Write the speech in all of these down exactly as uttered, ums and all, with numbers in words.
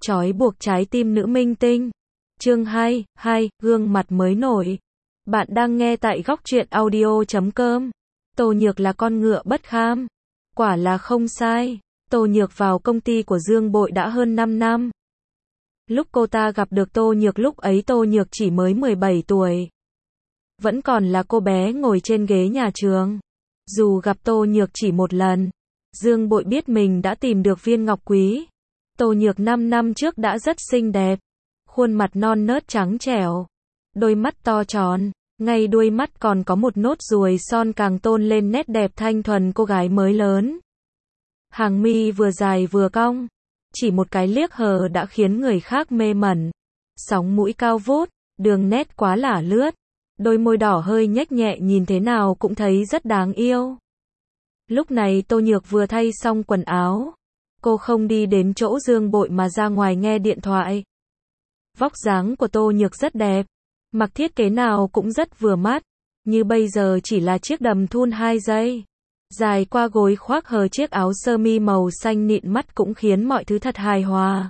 Trói buộc trái tim nữ minh tinh. Chương hai, hai, gương mặt mới nổi. Bạn đang nghe tại góc truyện audio chấm com. Tô Nhược là con ngựa bất kham. Quả là không sai. Tô Nhược vào công ty của Dương Bội đã hơn năm năm. Lúc cô ta gặp được Tô Nhược lúc ấy Tô Nhược chỉ mới mười bảy tuổi. Vẫn còn là cô bé ngồi trên ghế nhà trường. Dù gặp Tô Nhược chỉ một lần, Dương Bội biết mình đã tìm được viên ngọc quý. Tô Nhược năm năm trước đã rất xinh đẹp. Khuôn mặt non nớt trắng trẻo. Đôi mắt to tròn. Ngay đuôi mắt còn có một nốt ruồi son càng tôn lên nét đẹp thanh thuần cô gái mới lớn. Hàng mi vừa dài vừa cong. Chỉ một cái liếc hờ đã khiến người khác mê mẩn. Sóng mũi cao vút, đường nét quá lả lướt. Đôi môi đỏ hơi nhếch nhẹ nhìn thế nào cũng thấy rất đáng yêu. Lúc này Tô Nhược vừa thay xong quần áo. Cô không đi đến chỗ Dương Bội mà ra ngoài nghe điện thoại. Vóc dáng của Tô Nhược rất đẹp. Mặc thiết kế nào cũng rất vừa mắt. Như bây giờ chỉ là chiếc đầm thun hai dây. Dài qua gối khoác hờ chiếc áo sơ mi màu xanh nịn mắt cũng khiến mọi thứ thật hài hòa.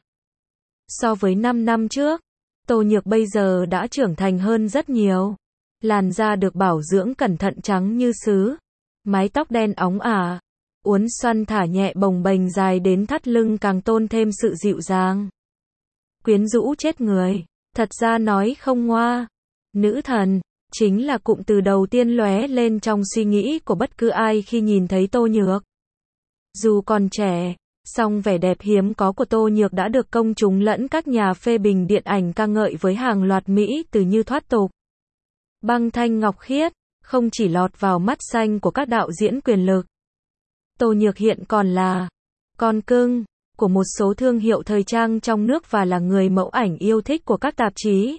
So với năm năm trước, Tô Nhược bây giờ đã trưởng thành hơn rất nhiều. Làn da được bảo dưỡng cẩn thận trắng như sứ. Mái tóc đen óng ả. Uốn xoăn thả nhẹ bồng bềnh dài đến thắt lưng càng tôn thêm sự dịu dàng. Quyến rũ chết người. Thật ra nói không ngoa. Nữ thần, chính là cụm từ đầu tiên lóe lên trong suy nghĩ của bất cứ ai khi nhìn thấy Tô Nhược. Dù còn trẻ, song vẻ đẹp hiếm có của Tô Nhược đã được công chúng lẫn các nhà phê bình điện ảnh ca ngợi với hàng loạt mỹ từ như thoát tục. Băng thanh ngọc khiết, không chỉ lọt vào mắt xanh của các đạo diễn quyền lực. Tô Nhược hiện còn là con cưng của một số thương hiệu thời trang trong nước và là người mẫu ảnh yêu thích của các tạp chí.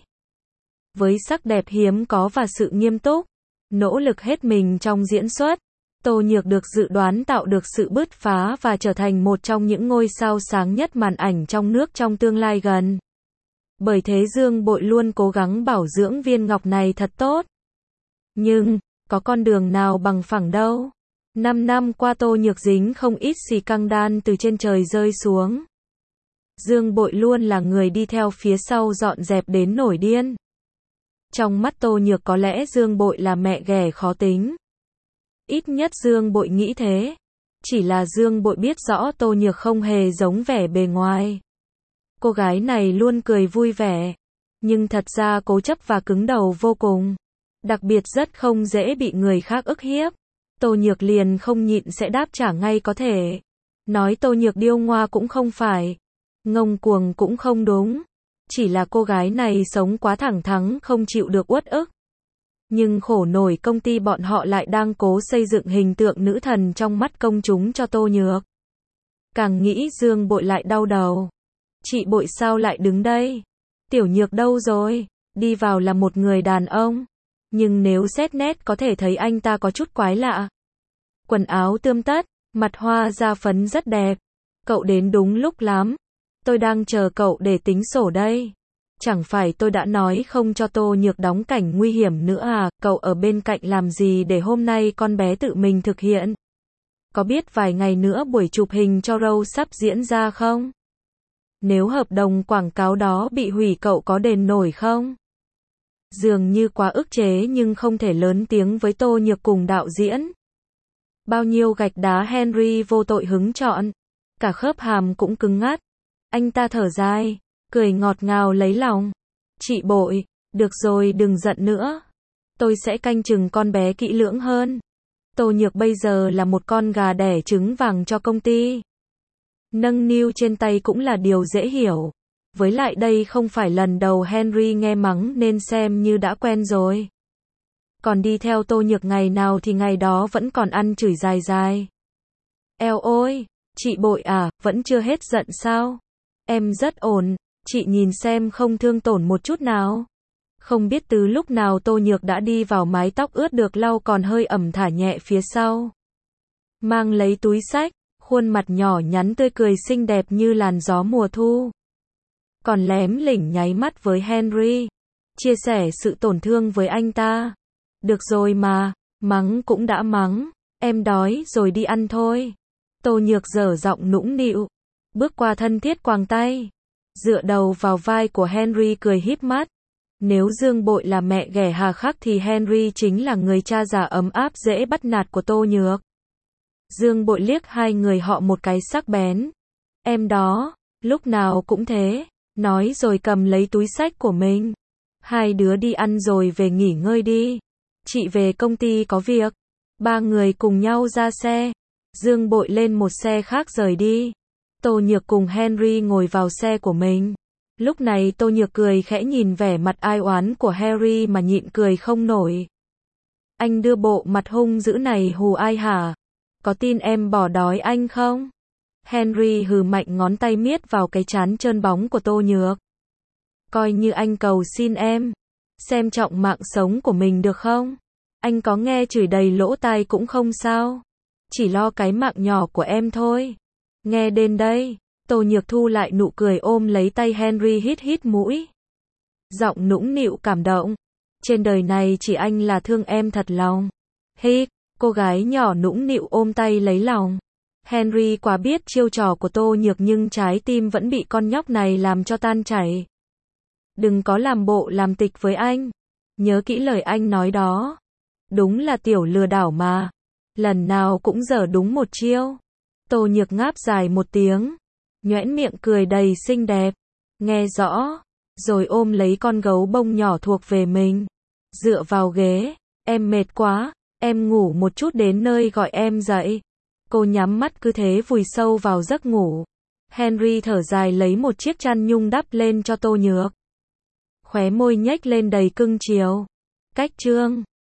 Với sắc đẹp hiếm có và sự nghiêm túc, nỗ lực hết mình trong diễn xuất, Tô Nhược được dự đoán tạo được sự bứt phá và trở thành một trong những ngôi sao sáng nhất màn ảnh trong nước trong tương lai gần. Bởi thế Dương Bội luôn cố gắng bảo dưỡng viên ngọc này thật tốt. Nhưng, có con đường nào bằng phẳng đâu. Năm năm qua Tô Nhược dính không ít xì căng đan từ trên trời rơi xuống. Dương Bội luôn là người đi theo phía sau dọn dẹp đến nổi điên. Trong mắt Tô Nhược có lẽ Dương Bội là mẹ ghẻ khó tính. Ít nhất Dương Bội nghĩ thế. Chỉ là Dương Bội biết rõ Tô Nhược không hề giống vẻ bề ngoài. Cô gái này luôn cười vui vẻ. Nhưng thật ra cố chấp và cứng đầu vô cùng. Đặc biệt rất không dễ bị người khác ức hiếp. Tô Nhược liền không nhịn sẽ đáp trả ngay có thể. Nói Tô Nhược điêu ngoa cũng không phải. Ngông cuồng cũng không đúng. Chỉ là cô gái này sống quá thẳng thắn không chịu được uất ức. Nhưng khổ nổi công ty bọn họ lại đang cố xây dựng hình tượng nữ thần trong mắt công chúng cho Tô Nhược. Càng nghĩ Dương Bội lại đau đầu. Chị Bội sao lại đứng đây? Tiểu Nhược đâu rồi? Đi vào là một người đàn ông. Nhưng nếu xét nét có thể thấy anh ta có chút quái lạ. Quần áo tươm tất, mặt hoa da phấn rất đẹp. Cậu đến đúng lúc lắm. Tôi đang chờ cậu để tính sổ đây. Chẳng phải tôi đã nói không cho Tô Nhược đóng cảnh nguy hiểm nữa à, cậu ở bên cạnh làm gì để hôm nay con bé tự mình thực hiện? Có biết vài ngày nữa buổi chụp hình cho Rose sắp diễn ra không? Nếu hợp đồng quảng cáo đó bị hủy cậu có đền nổi không? Dường như quá ức chế nhưng không thể lớn tiếng với Tô Nhược cùng đạo diễn. Bao nhiêu gạch đá Henry vô tội hứng chọn. Cả khớp hàm cũng cứng ngắt. Anh ta thở dài, cười ngọt ngào lấy lòng. Chị Bội, được rồi đừng giận nữa. Tôi sẽ canh chừng con bé kỹ lưỡng hơn. Tô Nhược bây giờ là một con gà đẻ trứng vàng cho công ty. Nâng niu trên tay cũng là điều dễ hiểu. Với lại đây không phải lần đầu Henry nghe mắng nên xem như đã quen rồi. Còn đi theo Tô Nhược ngày nào thì ngày đó vẫn còn ăn chửi dài dài. Eo ôi, chị Bội à, vẫn chưa hết giận sao? Em rất ổn, chị nhìn xem không thương tổn một chút nào. Không biết từ lúc nào Tô Nhược đã đi vào mái tóc ướt được lau còn hơi ẩm thả nhẹ phía sau. Mang lấy túi xách, khuôn mặt nhỏ nhắn tươi cười xinh đẹp như làn gió mùa thu. Còn lém lỉnh nháy mắt với Henry. Chia sẻ sự tổn thương với anh ta. Được rồi mà, mắng cũng đã mắng. Em đói rồi đi ăn thôi. Tô Nhược dở giọng nũng nịu. Bước qua thân thiết quàng tay. dựa đầu vào vai của Henry cười híp mắt. Nếu Dương Bội là mẹ ghẻ hà khắc thì Henry chính là người cha già ấm áp dễ bắt nạt của Tô Nhược. Dương Bội liếc hai người họ một cái sắc bén. Em đó, lúc nào cũng thế, nói rồi cầm lấy túi xách của mình. Hai đứa đi ăn rồi về nghỉ ngơi đi. Chị về công ty có việc. Ba người cùng nhau ra xe. Dương Bội lên một xe khác rời đi. Tô Nhược cùng Henry ngồi vào xe của mình. Lúc này Tô Nhược cười khẽ nhìn vẻ mặt ai oán của Harry mà nhịn cười không nổi. Anh đưa bộ mặt hung dữ này hù ai hả? Có tin em bỏ đói anh không? Henry hừ mạnh ngón tay miết vào cái trán trơn bóng của Tô Nhược. Coi như anh cầu xin em. Xem trọng mạng sống của mình được không? Anh có nghe chửi đầy lỗ tai cũng không sao. Chỉ lo cái mạng nhỏ của em thôi. Nghe đến đây, Tô Nhược thu lại nụ cười ôm lấy tay Henry hít hít mũi. Giọng nũng nịu cảm động. Trên đời này chỉ anh là thương em thật lòng. Hít, cô gái nhỏ nũng nịu ôm tay lấy lòng. Henry quá biết chiêu trò của Tô Nhược nhưng trái tim vẫn bị con nhóc này làm cho tan chảy. Đừng có làm bộ làm tịch với anh. Nhớ kỹ lời anh nói đó. Đúng là tiểu lừa đảo mà. Lần nào cũng dở đúng một chiêu. Tô Nhược ngáp dài một tiếng. Nhoẻn miệng cười đầy xinh đẹp. Nghe rõ. Rồi ôm lấy con gấu bông nhỏ thuộc về mình. Dựa vào ghế. Em mệt quá. Em ngủ một chút đến nơi gọi em dậy. Cô nhắm mắt cứ thế vùi sâu vào giấc ngủ. Henry thở dài lấy một chiếc chăn nhung đắp lên cho Tô Nhược. Khóe môi nhếch lên đầy cưng chiều. Cách chương